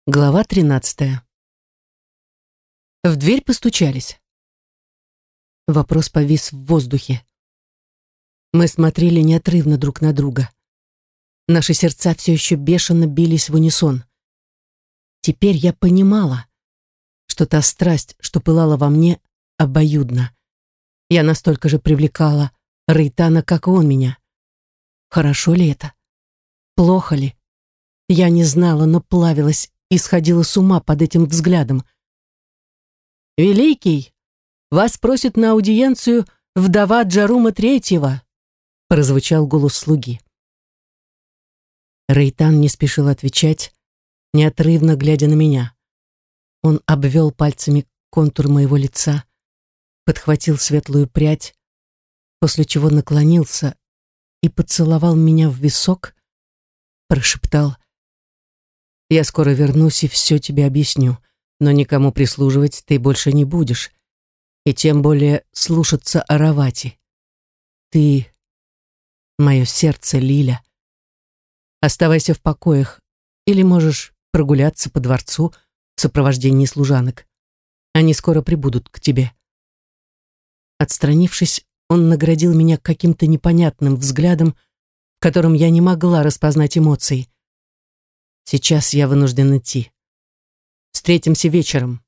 Глава 13. В дверь постучались. Вопрос повис в воздухе. Мы смотрели неотрывно друг на друга. Наши сердца все еще бешено бились в унисон. Теперь я понимала, что та страсть, что пылала во мне, обоюдна. Я настолько же привлекала Рейтана, как и он меня. Хорошо ли это? Плохо ли? Я не знала, но плавилась и сходила с ума под этим взглядом. «Великий, вас просит на аудиенцию вдова Джарума Третьего», прозвучал голос слуги. Рейтан не спешил отвечать, неотрывно глядя на меня. Он обвел пальцами контур моего лица, подхватил светлую прядь, после чего наклонился и поцеловал меня в висок, прошептал: «Я скоро вернусь и все тебе объясню, но никому прислуживать ты больше не будешь, и тем более слушаться Аравати. Ты — мое сердце, Лиля. Оставайся в покоях, или можешь прогуляться по дворцу в сопровождении служанок. Они скоро прибудут к тебе». Отстранившись, он наградил меня каким-то непонятным взглядом, в котором я не могла распознать эмоций. «Сейчас я вынужден идти. Встретимся вечером».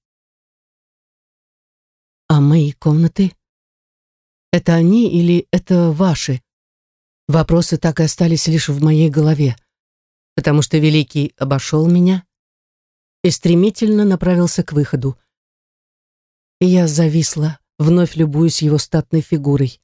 «А мои комнаты? Это они или это ваши?» Вопросы так и остались лишь в моей голове, потому что Великий обошел меня и стремительно направился к выходу. И я зависла, вновь любуясь его статной фигурой.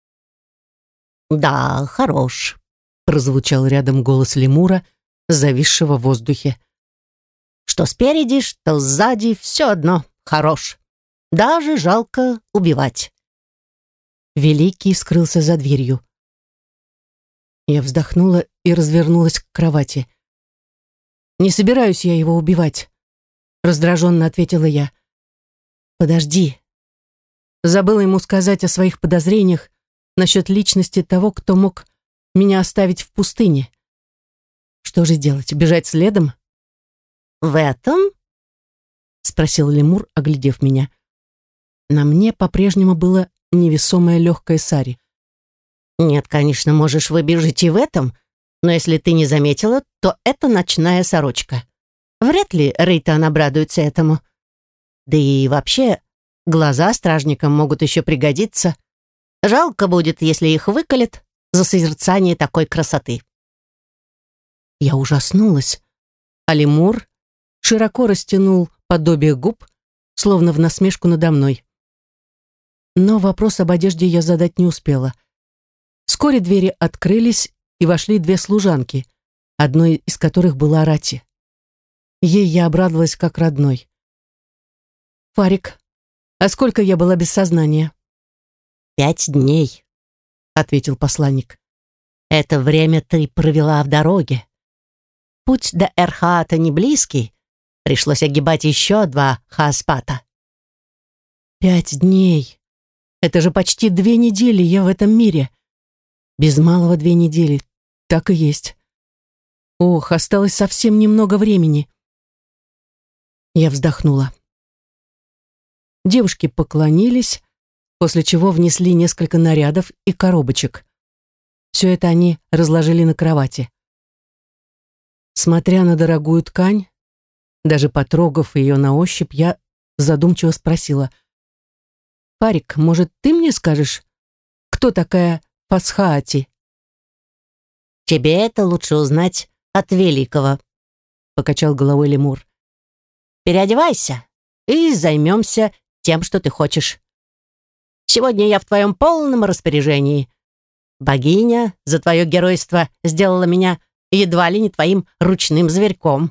«Да, хорош», — прозвучал рядом голос лемура, зависшего в воздухе. «Что спереди, что сзади, все одно хорош. Даже жалко убивать». Великий скрылся за дверью. Я вздохнула и развернулась к кровати. «Не собираюсь я его убивать», — раздраженно ответила я. «Подожди». Забыла ему сказать о своих подозрениях насчет личности того, кто мог меня оставить в пустыне. Что же делать, бежать следом? «В этом?» — спросил лемур, оглядев меня. На мне по-прежнему было невесомое легкое сари. «Нет, конечно, можешь выбежать и в этом, но если ты не заметила, то это ночная сорочка. Вряд ли Рейтан обрадуется этому. Да и вообще, глаза стражникам могут еще пригодиться. Жалко будет, если их выколят за созерцание такой красоты». Я ужаснулась, а лемур широко растянул подобие губ, словно в насмешку надо мной. Но вопрос об одежде я задать не успела. Вскоре двери открылись, и вошли две служанки, одной из которых была Рати. Ей я обрадовалась как родной. «Фарик, а сколько я была без сознания?» 5 дней», — ответил посланник. «Это время ты провела в дороге. Путь до Эрхаата не близкий, пришлось огибать еще 2 хааспата». 5 дней. Это же почти 2 недели я в этом мире. Без малого 2 недели. Так и есть. Ох, осталось совсем немного времени. Я вздохнула. Девушки поклонились, после чего внесли несколько нарядов и коробочек. Все это они разложили на кровати. Смотря на дорогую ткань, даже потрогав ее на ощупь, я задумчиво спросила: «Фарик, может, ты мне скажешь, кто такая Фасхаати?» «Тебе это лучше узнать от Великого», — покачал головой лемур. «Переодевайся и займемся тем, что ты хочешь. Сегодня я в твоем полном распоряжении. Богиня за твое геройство сделала меня едва ли не твоим ручным зверьком».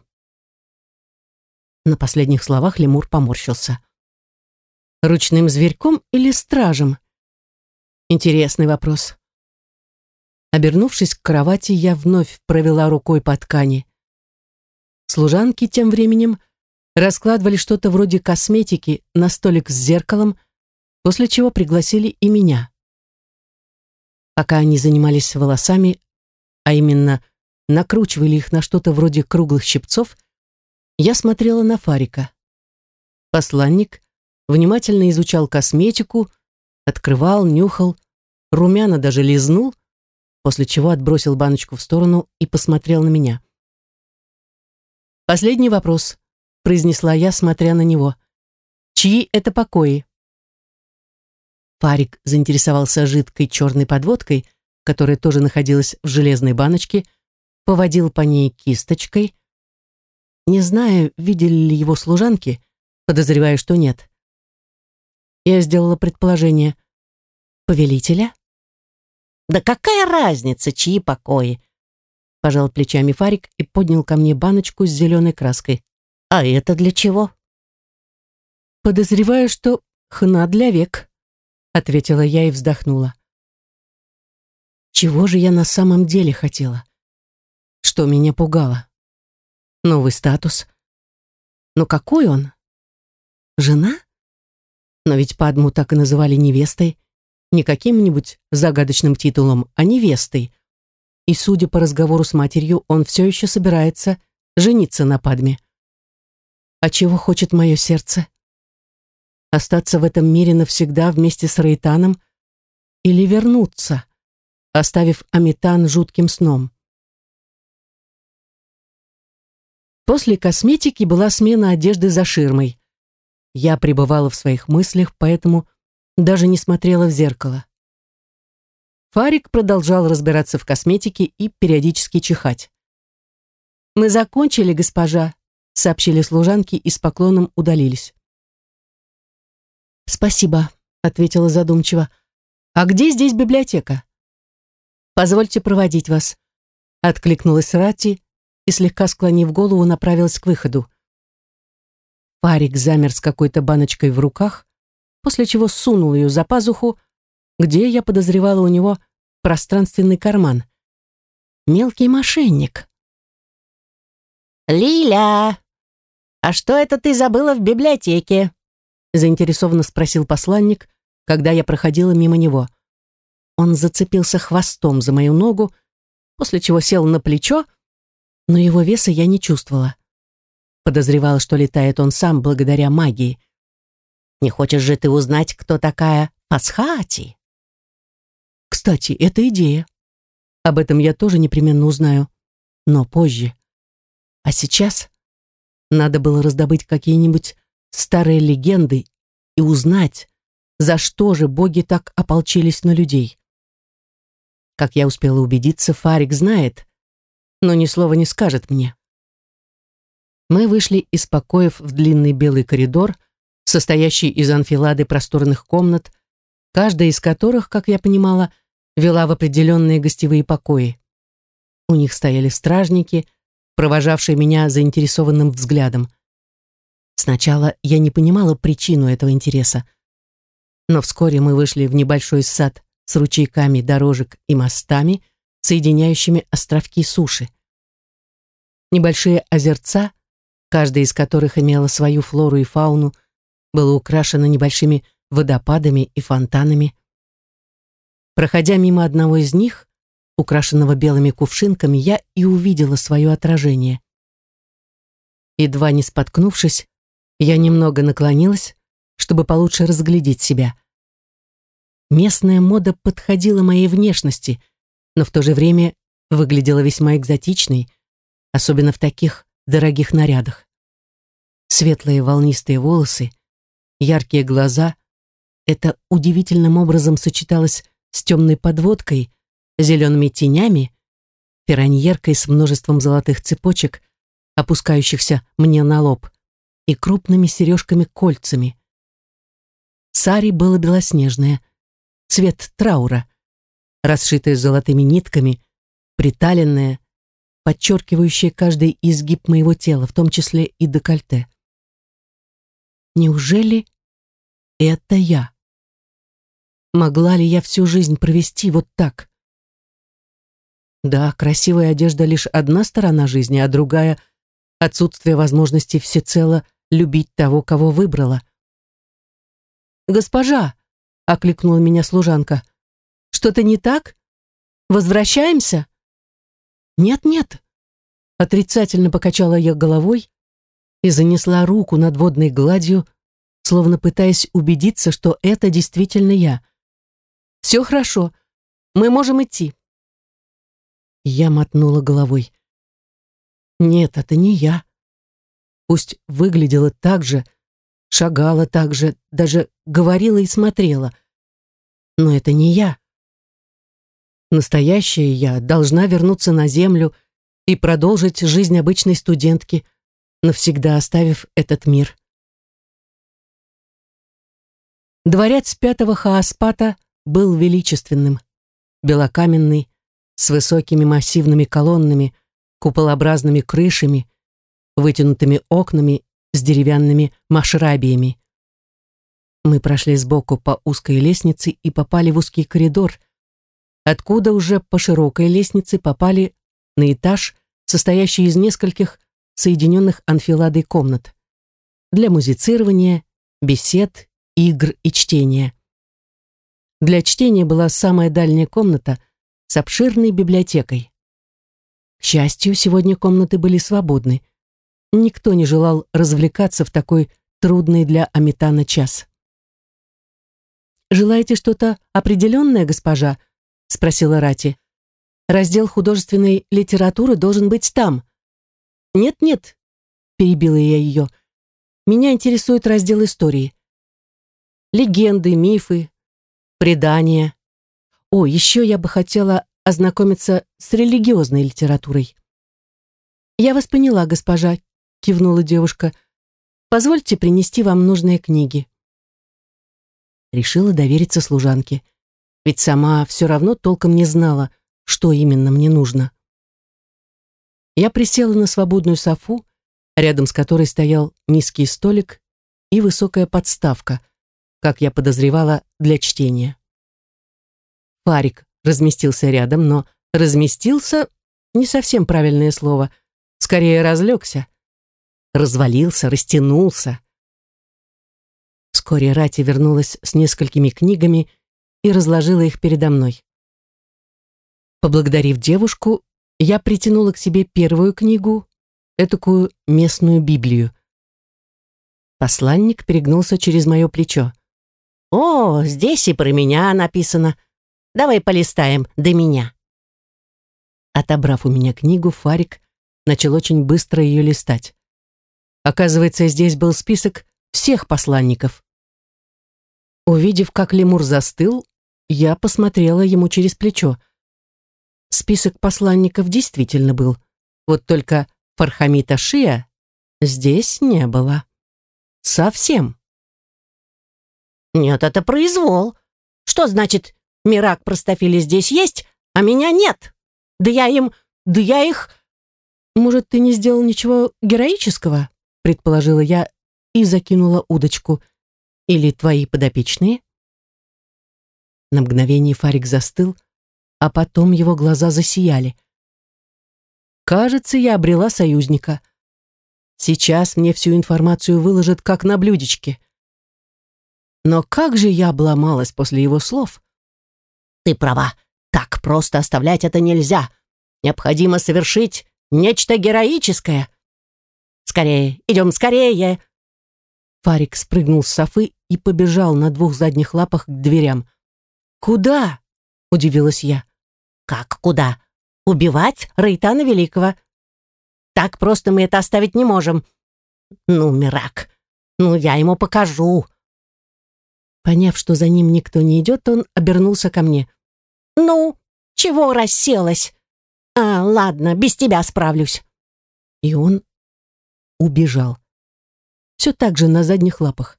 На последних словах лемур поморщился. «Ручным зверьком или стражем?» Интересный вопрос. Обернувшись к кровати, я вновь провела рукой по ткани. Служанки тем временем раскладывали что-то вроде косметики на столик с зеркалом, после чего пригласили и меня. Пока они занимались волосами, а именно накручивали их на что-то вроде круглых щипцов, Я смотрела на Фарика. Посланник внимательно изучал косметику, открывал, нюхал, румяна даже лизнул, после чего отбросил баночку в сторону и посмотрел на меня. «Последний вопрос», — произнесла я, смотря на него. «Чьи это покои?» Фарик заинтересовался жидкой черной подводкой, которая тоже находилась в железной баночке, поводил по ней кисточкой. Не знаю, видели ли его служанки, подозреваю, что нет. Я сделала предположение. «Повелителя?» «Да какая разница, чьи покои?» Пожал плечами Фарик и поднял ко мне баночку с зеленой краской. «А это для чего?» «Подозреваю, что хна для век», — ответила я и вздохнула. Чего же я на самом деле хотела? Что меня пугало? Новый статус. Но какой он? Жена? Но ведь Падму так и называли невестой. Не каким-нибудь загадочным титулом, а невестой. И, судя по разговору с матерью, он все еще собирается жениться на Падме. А чего хочет мое сердце? Остаться в этом мире навсегда вместе с Рейтаном или вернуться, оставив Амитан жутким сном? После косметики была смена одежды за ширмой. Я пребывала в своих мыслях, поэтому даже не смотрела в зеркало. Фарик продолжал разбираться в косметике и периодически чихать. «Мы закончили, госпожа», — сообщили служанки и с поклоном удалились. «Спасибо», — ответила задумчиво. «А где здесь библиотека?» «Позвольте проводить вас», — откликнулась Рати и, слегка склонив голову, направилась к выходу. Фарик замер с какой-то баночкой в руках, после чего сунул ее за пазуху, где, я подозревала, у него пространственный карман. Мелкий мошенник. «Лиля, а что это ты забыла в библиотеке?» заинтересованно спросил посланник, когда я проходила мимо него. Он зацепился хвостом за мою ногу, после чего сел на плечо, но его веса я не чувствовала. Подозревала, что летает он сам благодаря магии. «Не хочешь же ты узнать, кто такая Пасхати?» Кстати, это идея. Об этом я тоже непременно узнаю, но позже. А сейчас надо было раздобыть какие-нибудь старые легенды и узнать, за что же боги так ополчились на людей. Как я успела убедиться, Фарик знает, но ни слова не скажет мне. Мы вышли из покоев в длинный белый коридор, состоящий из анфилады просторных комнат, каждая из которых, как я понимала, вела в определенные гостевые покои. У них стояли стражники, провожавшие меня заинтересованным взглядом. Сначала я не понимала причину этого интереса, но вскоре мы вышли в небольшой сад с ручейками дорожек и мостами, соединяющими островки суши. Небольшие озерца, каждая из которых имела свою флору и фауну, было украшено небольшими водопадами и фонтанами. Проходя мимо одного из них, украшенного белыми кувшинками, я и увидела свое отражение. Едва не споткнувшись, я немного наклонилась, чтобы получше разглядеть себя. Местная мода подходила моей внешности, но в то же время выглядела весьма экзотичной, особенно в таких дорогих нарядах. Светлые волнистые волосы, яркие глаза — это удивительным образом сочеталось с темной подводкой, зелеными тенями, пираньеркой с множеством золотых цепочек, опускающихся мне на лоб, и крупными сережками-кольцами. Сари было белоснежное, цвет траура, расшитое золотыми нитками, приталенное, подчеркивающее каждый изгиб моего тела, в том числе и декольте. Неужели это я? Могла ли я всю жизнь провести вот так? Да, красивая одежда — лишь одна сторона жизни, а другая — отсутствие возможности всецело любить того, кого выбрала. «Госпожа!» — окликнула меня служанка. «Что-то не так? Возвращаемся?» «Нет-нет», — отрицательно покачала я головой и занесла руку над водной гладью, словно пытаясь убедиться, что это действительно я. «Все хорошо, мы можем идти». Я мотнула головой. «Нет, это не я. Пусть выглядела так же, шагала так же, даже говорила и смотрела. Но это не я. Настоящая я должна вернуться на землю и продолжить жизнь обычной студентки, навсегда оставив этот мир». Дворец пятого Хааспата был величественным, белокаменный, с высокими массивными колоннами, куполообразными крышами, вытянутыми окнами с деревянными машрабиями. Мы прошли сбоку по узкой лестнице и попали в узкий коридор, откуда уже по широкой лестнице попали на этаж, состоящий из нескольких соединенных анфиладой комнат для музицирования, бесед, игр и чтения. Для чтения была самая дальняя комната с обширной библиотекой. К счастью, сегодня комнаты были свободны. Никто не желал развлекаться в такой трудный для Амитана час. «Желаете что-то определенное, госпожа?» — спросила Рати. «Раздел художественной литературы должен быть там». «Нет-нет», — перебила я ее, — «меня интересует раздел истории. Легенды, мифы, предания. О, еще я бы хотела ознакомиться с религиозной литературой». «Я вас поняла, госпожа», — кивнула девушка. «Позвольте принести вам нужные книги». Решила довериться служанке, ведь сама все равно толком не знала, что именно мне нужно. Я присела на свободную софу, рядом с которой стоял низкий столик и высокая подставка, как я подозревала, для чтения. Фарик разместился рядом, но «разместился» — не совсем правильное слово, скорее разлегся, развалился, растянулся. Вскоре Рати вернулась с несколькими книгами и разложила их передо мной. Поблагодарив девушку, я притянула к себе первую книгу, этакую местную Библию. Посланник перегнулся через мое плечо. «О, здесь и про меня написано. Давай полистаем до меня». Отобрав у меня книгу, Фарик начал очень быстро ее листать. Оказывается, здесь был список всех посланников. Увидев, как лемур застыл, я посмотрела ему через плечо. Список посланников действительно был, вот только Фархамита Шиа здесь не было. Совсем. «Нет, это произвол. Что значит, Мирак Простофили здесь есть, а меня нет? Да я их...» «Может, ты не сделал ничего героического?» — предположила я и закинула удочку. «Или твои подопечные?» На мгновение Фарик застыл, а потом его глаза засияли. Кажется, я обрела союзника. Сейчас мне всю информацию выложат как на блюдечке. Но как же я обломалась после его слов. «Ты права. Так просто оставлять это нельзя. Необходимо совершить нечто героическое. Скорее, идем скорее!» Фарик спрыгнул с софы и побежал на двух задних лапах к дверям. «Куда?» — удивилась я. «Как куда? Убивать Рейтана Великого? Так просто мы это оставить не можем. Ну, Мирак, ну я ему покажу». Поняв, что за ним никто не идет, он обернулся ко мне. «Ну, чего расселась? Ладно, без тебя справлюсь». И он убежал. Все так же на задних лапах.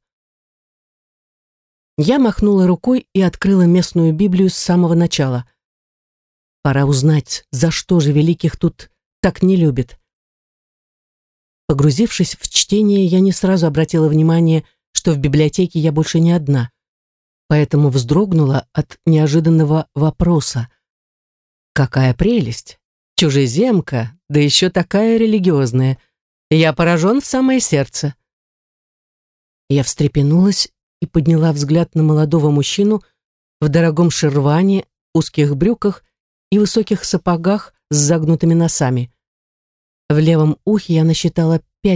Я махнула рукой и открыла местную Библию с самого начала. Пора узнать, за что же великих тут так не любят. Погрузившись в чтение, я не сразу обратила внимание, что в библиотеке я больше не одна, поэтому вздрогнула от неожиданного вопроса. Какая прелесть! Чужеземка, да еще такая религиозная. Я поражен в самое сердце. Я встрепенулась и подняла взгляд на молодого мужчину в дорогом шерване, узких брюках и высоких сапогах с загнутыми носами. В левом ухе я насчитала 5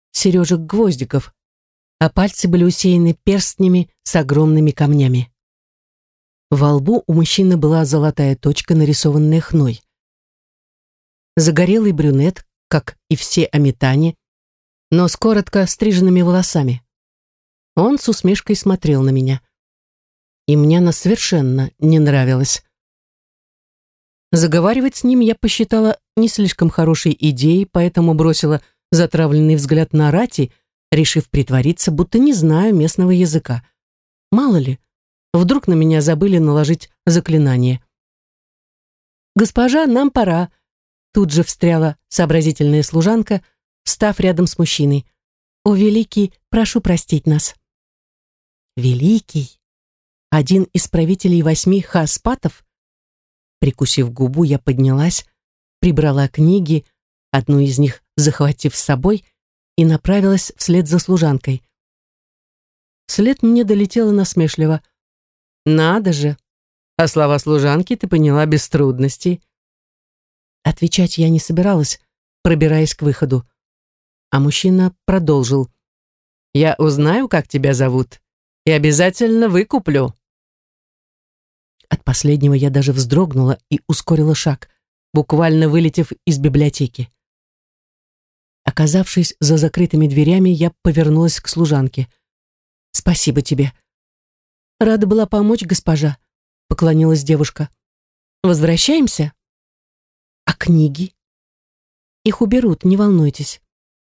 сережек-гвоздиков, а пальцы были усеяны перстнями с огромными камнями. Во лбу у мужчины была золотая точка, нарисованная хной. Загорелый брюнет, как и все аметане, но с коротко стриженными волосами. Он с усмешкой смотрел на меня. И мне она совершенно не нравилась. Заговаривать с ним я посчитала не слишком хорошей идеей, поэтому бросила затравленный взгляд на Рати, решив притвориться, будто не знаю местного языка. Мало ли, вдруг на меня забыли наложить заклинание. «Госпожа, нам пора», — тут же встряла сообразительная служанка, встав рядом с мужчиной. «О, Великий, прошу простить нас». «Великий? Один из правителей 8 хаоспатов?» Прикусив губу, я поднялась, прибрала книги, одну из них захватив с собой, и направилась вслед за служанкой. Вслед мне долетело насмешливо: «Надо же! А слова служанки ты поняла без трудностей». Отвечать я не собиралась, пробираясь к выходу. А мужчина продолжил: «Я узнаю, как тебя зовут, и обязательно выкуплю». От последнего я даже вздрогнула и ускорила шаг, буквально вылетев из библиотеки. Оказавшись за закрытыми дверями, я повернулась к служанке. «Спасибо тебе». «Рада была помочь, госпожа», — поклонилась девушка. «Возвращаемся?» «А книги?» «Их уберут, не волнуйтесь».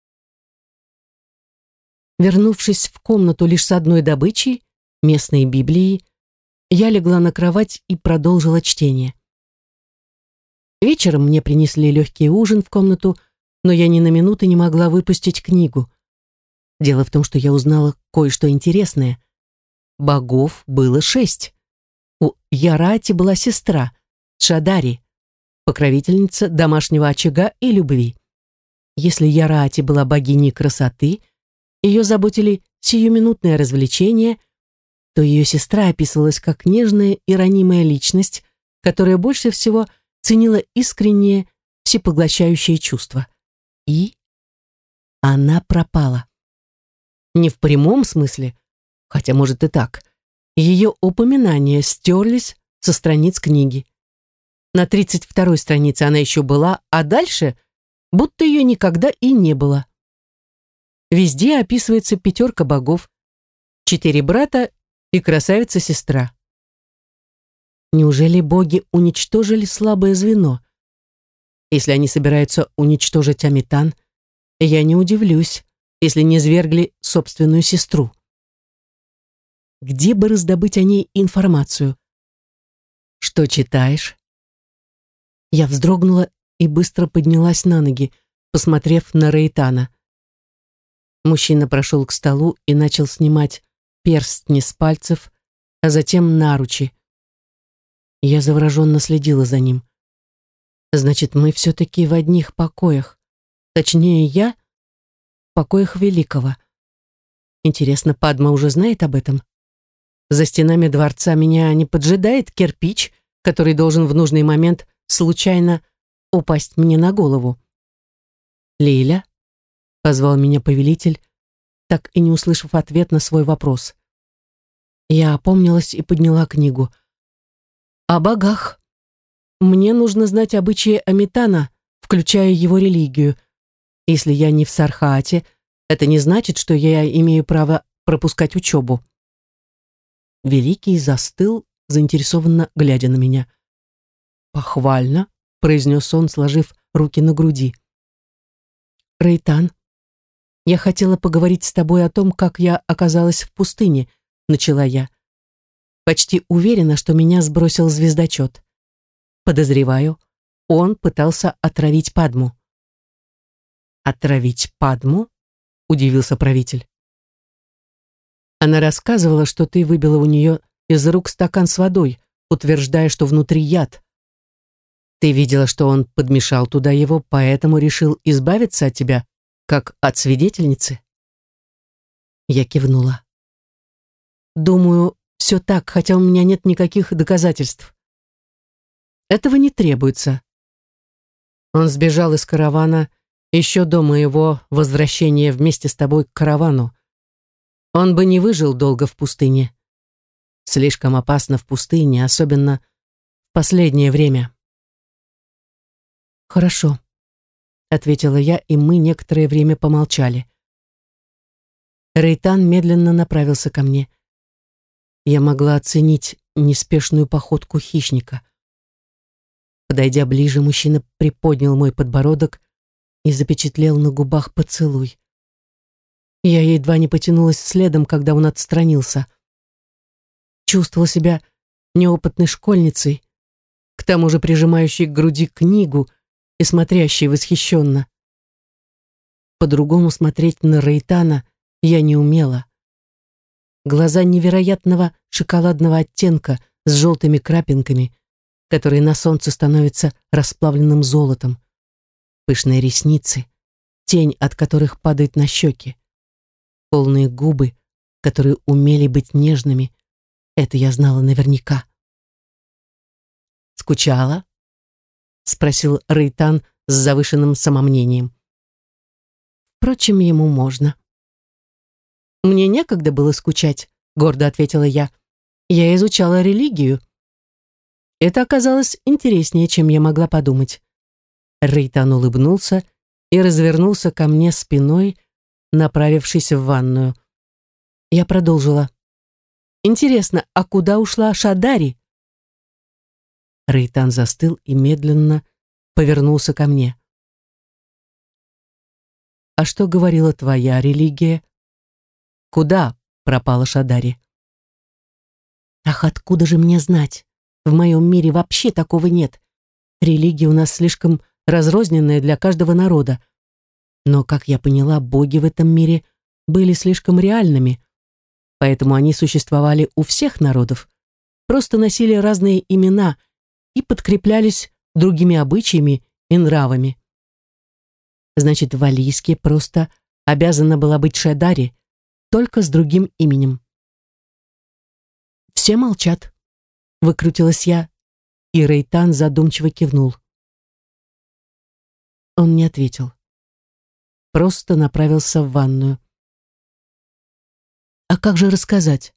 Вернувшись в комнату лишь с одной добычей, местной Библией, я легла на кровать и продолжила чтение. Вечером мне принесли легкий ужин в комнату, но я ни на минуту не могла выпустить книгу. Дело в том, что я узнала кое-что интересное. Богов было 6. У Ярати была сестра, Шадари, покровительница домашнего очага и любви. Если Ярати была богиней красоты, ее заботили сиюминутное развлечение, то ее сестра описывалась как нежная и ранимая личность, которая больше всего ценила искреннее, всепоглощающее чувство. И она пропала. Не в прямом смысле, хотя, может, и так. Ее упоминания стерлись со страниц книги. На 32-й странице она еще была, а дальше будто ее никогда и не было. Везде описывается 5 богов, 4 брата и красавица-сестра. Неужели боги уничтожили слабое звено? Если они собираются уничтожить Аметан, я не удивлюсь, если не свергли собственную сестру. Где бы раздобыть о ней информацию? «Что читаешь?» Я вздрогнула и быстро поднялась на ноги, посмотрев на Рейтана. Мужчина прошел к столу и начал снимать перстни с пальцев, а затем наручи. Я завороженно следила за ним. Значит, мы все-таки в одних покоях. Точнее, я в покоях Великого. Интересно, Падма уже знает об этом? За стенами дворца меня не поджидает кирпич, который должен в нужный момент случайно упасть мне на голову. «Лейля?» — позвал меня повелитель, так и не услышав ответ на свой вопрос. Я опомнилась и подняла книгу. «О богах. Мне нужно знать обычаи Аметана, включая его религию. Если я не в Сархаате, это не значит, что я имею право пропускать учебу». Великий застыл, заинтересованно глядя на меня. «Похвально», — произнес он, сложив руки на груди. «Рейтан, я хотела поговорить с тобой о том, как я оказалась в пустыне», — начала я. «Почти уверена, что меня сбросил звездочет. Подозреваю, он пытался отравить Падму». «Отравить Падму?» — удивился правитель. «Она рассказывала, что ты выбила у нее из рук стакан с водой, утверждая, что внутри яд. Ты видела, что он подмешал туда его, поэтому решил избавиться от тебя, как от свидетельницы?» Я кивнула. «Думаю, все так, хотя у меня нет никаких доказательств». «Этого не требуется». Он сбежал из каравана Еще до моего возвращения вместе с тобой к каравану. Он бы не выжил долго в пустыне. Слишком опасно в пустыне, особенно в последнее время. «Хорошо», — ответила я, и мы некоторое время помолчали. Рейтан медленно направился ко мне. Я могла оценить неспешную походку хищника. Подойдя ближе, мужчина приподнял мой подбородок и запечатлел на губах поцелуй. Я едва не потянулась следом, когда он отстранился. Чувствовала себя неопытной школьницей, к тому же прижимающей к груди книгу и смотрящей восхищенно. По-другому смотреть на Рейтана я не умела. Глаза невероятного шоколадного оттенка с желтыми крапинками, которые на солнце становятся расплавленным золотом. Пышные ресницы, тень от которых падает на щеки. Полные губы, которые умели быть нежными. Это я знала наверняка. «Скучала?» — спросил Рейтан с завышенным самомнением. Впрочем, ему можно. «Мне некогда было скучать», — гордо ответила я. «Я изучала религию». Это оказалось интереснее, чем я могла подумать. Рейтан улыбнулся и развернулся ко мне спиной, направившись в ванную. Я продолжила. «Интересно, а куда ушла Шадари?» Рейтан застыл и медленно повернулся ко мне. «А что говорила твоя религия? Куда пропала Шадари?» «Ах, откуда же мне знать? В моем мире вообще такого нет. Религия у нас слишком разрозненная для каждого народа. Но, как я поняла, боги в этом мире были слишком реальными, поэтому они существовали у всех народов, просто носили разные имена и подкреплялись другими обычаями и нравами. Значит, в Алийске просто обязана была быть Шадари, только с другим именем. «Все молчат», — выкрутилась я, и Рейтан задумчиво кивнул. Он не ответил. Просто направился в ванную. А как же рассказать?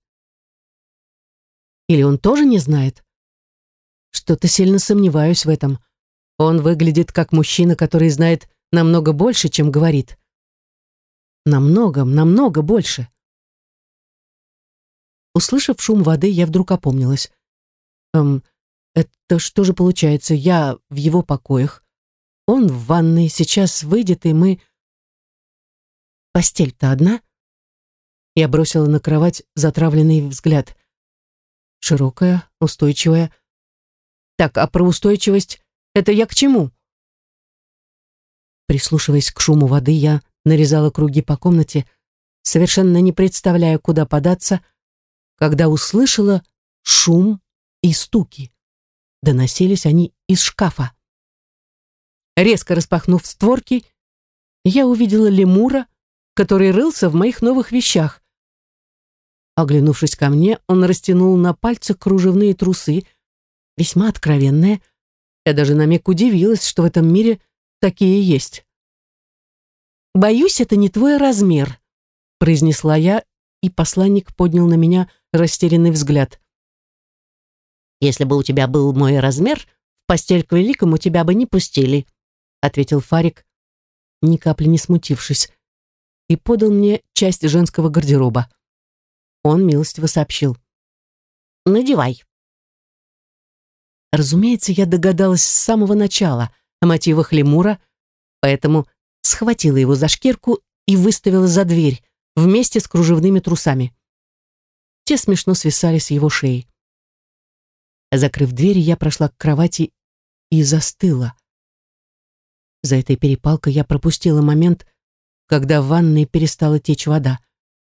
Или он тоже не знает? Что-то сильно сомневаюсь в этом. Он выглядит как мужчина, который знает намного больше, чем говорит. Намного больше. Услышав шум воды, я вдруг опомнилась. Это что же получается? Я в его покоях. Он в ванной, сейчас выйдет, и мы... Постель-то одна? Я бросила на кровать затравленный взгляд. Широкая, устойчивая. Так, а про устойчивость это я к чему? Прислушиваясь к шуму воды, я нарезала круги по комнате, совершенно не представляя, куда податься, когда услышала шум и стуки. Доносились они из шкафа. Резко распахнув створки, я увидела лемура, который рылся в моих новых вещах. Оглянувшись ко мне, он растянул на пальцах кружевные трусы, весьма откровенные. Я даже на миг удивилась, что в этом мире такие есть. «Боюсь, это не твой размер», — произнесла я, и посланник поднял на меня растерянный взгляд. «Если бы у тебя был мой размер, в постель к великому тебя бы не пустили», — ответил Фарик, ни капли не смутившись, и подал мне часть женского гардероба. Он милостиво сообщил: «Надевай». Разумеется, я догадалась с самого начала о мотивах лемура, поэтому схватила его за шкирку и выставила за дверь вместе с кружевными трусами. Те смешно свисали с его шеи. Закрыв дверь, я прошла к кровати и застыла. За этой перепалкой я пропустила момент, когда в ванной перестала течь вода.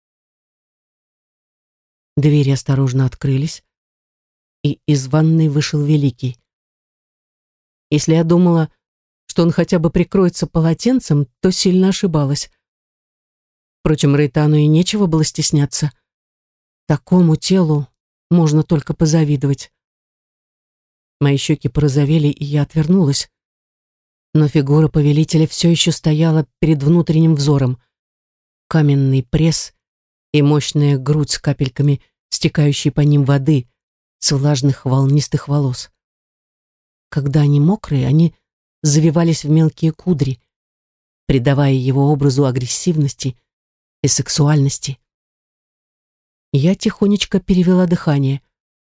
Двери осторожно открылись, и из ванной вышел Великий. Если я думала, что он хотя бы прикроется полотенцем, то сильно ошибалась. Впрочем, Рейтану и нечего было стесняться. Такому телу можно только позавидовать. Мои щеки порозовели, и я отвернулась. Но фигура повелителя все еще стояла перед внутренним взором. Каменный пресс и мощная грудь с капельками, стекающей по ним воды, с влажных волнистых волос. Когда они мокрые, они завивались в мелкие кудри, придавая его образу агрессивности и сексуальности. Я тихонечко перевела дыхание.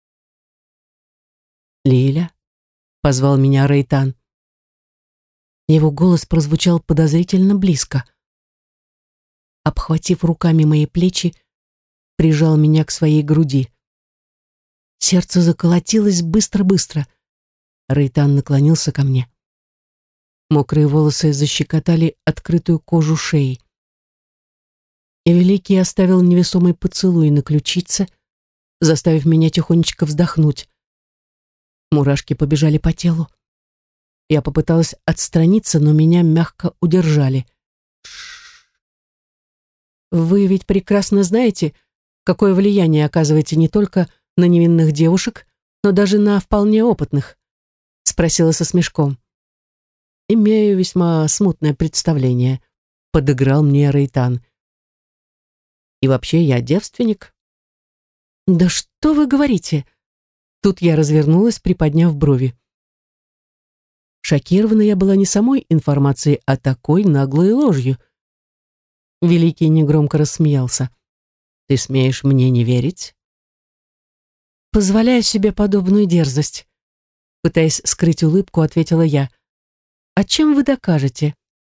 «Лиля?» — позвал меня Рейтан. Его голос прозвучал подозрительно близко. Обхватив руками мои плечи, прижал меня к своей груди. Сердце заколотилось быстро-быстро. Рейтан наклонился ко мне. Мокрые волосы защекотали открытую кожу шеи. И Великий оставил невесомый поцелуй на ключице, заставив меня тихонечко вздохнуть. Мурашки побежали по телу. Я попыталась отстраниться, но меня мягко удержали. «Вы ведь прекрасно знаете, какое влияние оказываете не только на невинных девушек, но даже на вполне опытных?» — спросила со смешком. «Имею весьма смутное представление», — подыграл мне Рейтан. «И вообще я девственник». «Да что вы говорите?» Тут я развернулась, приподняв брови. Шокирована я была не самой информацией, а такой наглой ложью. Великий негромко рассмеялся. «Ты смеешь мне не верить?» «Позволяю себе подобную дерзость», — пытаясь скрыть улыбку, ответила я. «А чем вы докажете?»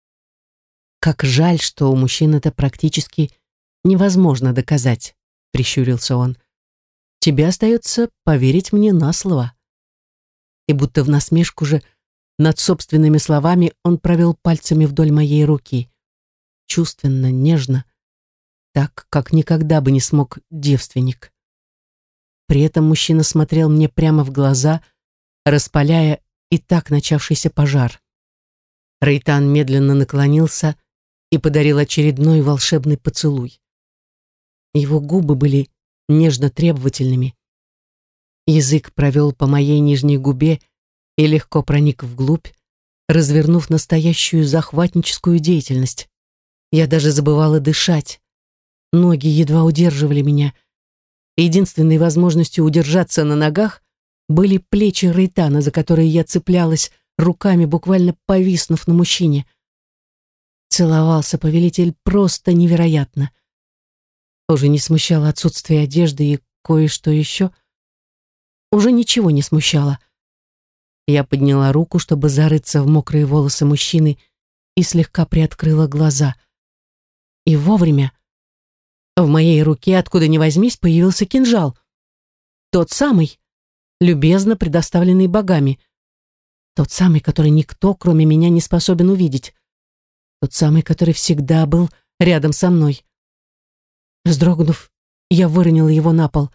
«Как жаль, что у мужчин это практически невозможно доказать», — прищурился он. «Тебе остается поверить мне на слово». И будто в насмешку же над собственными словами он провел пальцами вдоль моей руки. Чувственно, нежно, так, как никогда бы не смог девственник. При этом мужчина смотрел мне прямо в глаза, распаляя и так начавшийся пожар. Рейтан медленно наклонился и подарил очередной волшебный поцелуй. Его губы были нежно-требовательными. Язык провел по моей нижней губе и легко проник вглубь, развернув настоящую захватническую деятельность. Я даже забывала дышать. Ноги едва удерживали меня. Единственной возможностью удержаться на ногах были плечи Рейтана, за которые я цеплялась руками, буквально повиснув на мужчине. Целовался повелитель просто невероятно. Уже не смущало отсутствие одежды и кое-что еще. Уже ничего не смущало. Я подняла руку, чтобы зарыться в мокрые волосы мужчины, и слегка приоткрыла глаза. И вовремя. В моей руке, откуда ни возьмись, появился кинжал. Тот самый, любезно предоставленный богами. Тот самый, который никто, кроме меня, не способен увидеть. Тот самый, который всегда был рядом со мной. Вздрогнув, я выронила его на пол.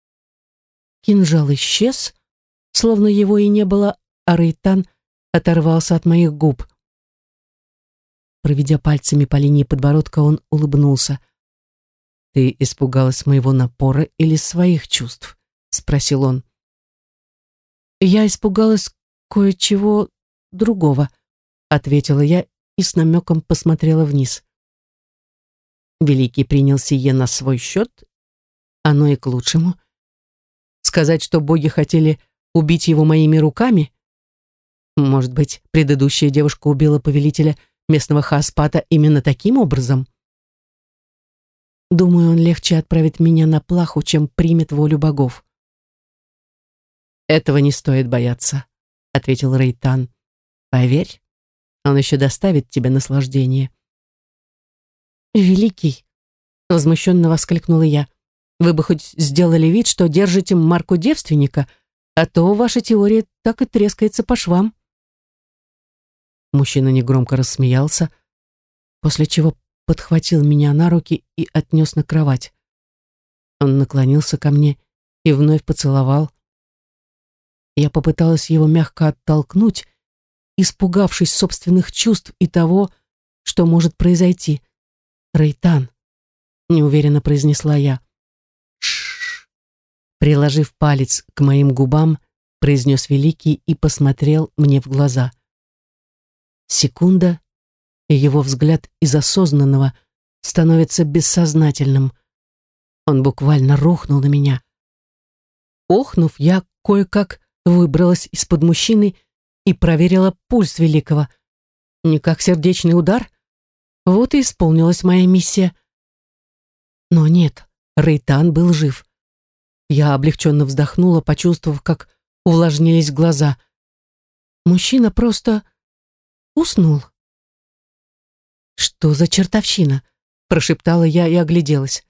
Кинжал исчез, словно его и не было, а Рейтан оторвался от моих губ. Проведя пальцами по линии подбородка, он улыбнулся. «Ты испугалась моего напора или своих чувств?» — спросил он. «Я испугалась кое-чего другого», — ответила я и с намеком посмотрела вниз. Великий принял сие на свой счет, оно и к лучшему. Сказать, что боги хотели убить его моими руками? Может быть, предыдущая девушка убила повелителя местного Хаспата именно таким образом? Думаю, он легче отправит меня на плаху, чем примет волю богов. «Этого не стоит бояться», — ответил Рейтан. «Поверь, он еще доставит тебе наслаждение». «Великий!» — возмущенно воскликнула я. «Вы бы хоть сделали вид, что держите марку девственника, а то ваша теория так и трескается по швам». Мужчина негромко рассмеялся, после чего подхватил меня на руки и отнес на кровать. Он наклонился ко мне и вновь поцеловал. Я попыталась его мягко оттолкнуть, испугавшись собственных чувств и того, что может произойти. «Рейтан», — неуверенно произнесла я. «Ш-ш-ш», приложив палец к моим губам, произнес Великий и посмотрел мне в глаза. Секунда, и его взгляд из осознанного становится бессознательным. Он буквально рухнул на меня. Охнув, я кое-как выбралась из-под мужчины и проверила пульс Великого. Никак сердечный удар. Вот и исполнилась моя миссия. Но нет, Рейтан был жив. Я облегченно вздохнула, почувствовав, как увлажнились глаза. Мужчина просто уснул. «Что за чертовщина?» — прошептала я и огляделась.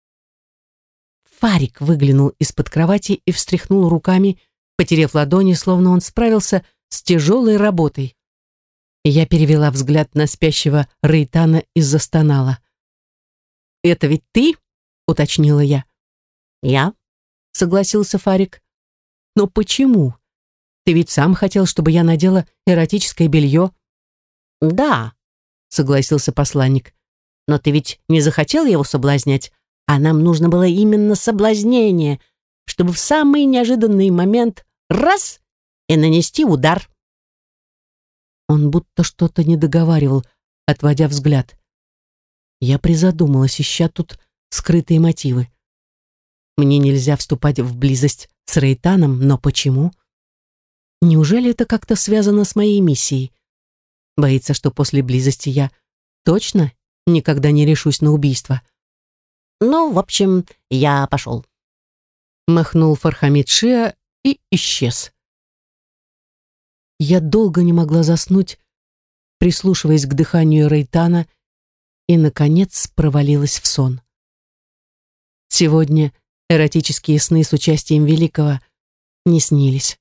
Фарик выглянул из-под кровати и встряхнул руками, потеряв ладони, словно он справился с тяжелой работой. Я перевела взгляд на спящего Рейтана и застонала. «Это ведь ты?» — уточнила я. «Я?» — согласился Фарик. «Но почему? Ты ведь сам хотел, чтобы я надела эротическое белье». «Да», — согласился посланник. «Но ты ведь не захотел его соблазнять, а нам нужно было именно соблазнение, чтобы в самый неожиданный момент раз и нанести удар». Он будто что-то не договаривал, отводя взгляд. Я призадумалась, ища тут скрытые мотивы. Мне нельзя вступать в близость с Рейтаном, но почему? Неужели это как-то связано с моей миссией? Боится, что после близости я точно никогда не решусь на убийство. «Ну, в общем, я пошел», — махнул Фархамид Шиа и исчез. Я долго не могла заснуть, прислушиваясь к дыханию Рейтана, и, наконец, провалилась в сон. Сегодня эротические сны с участием Великого не снились.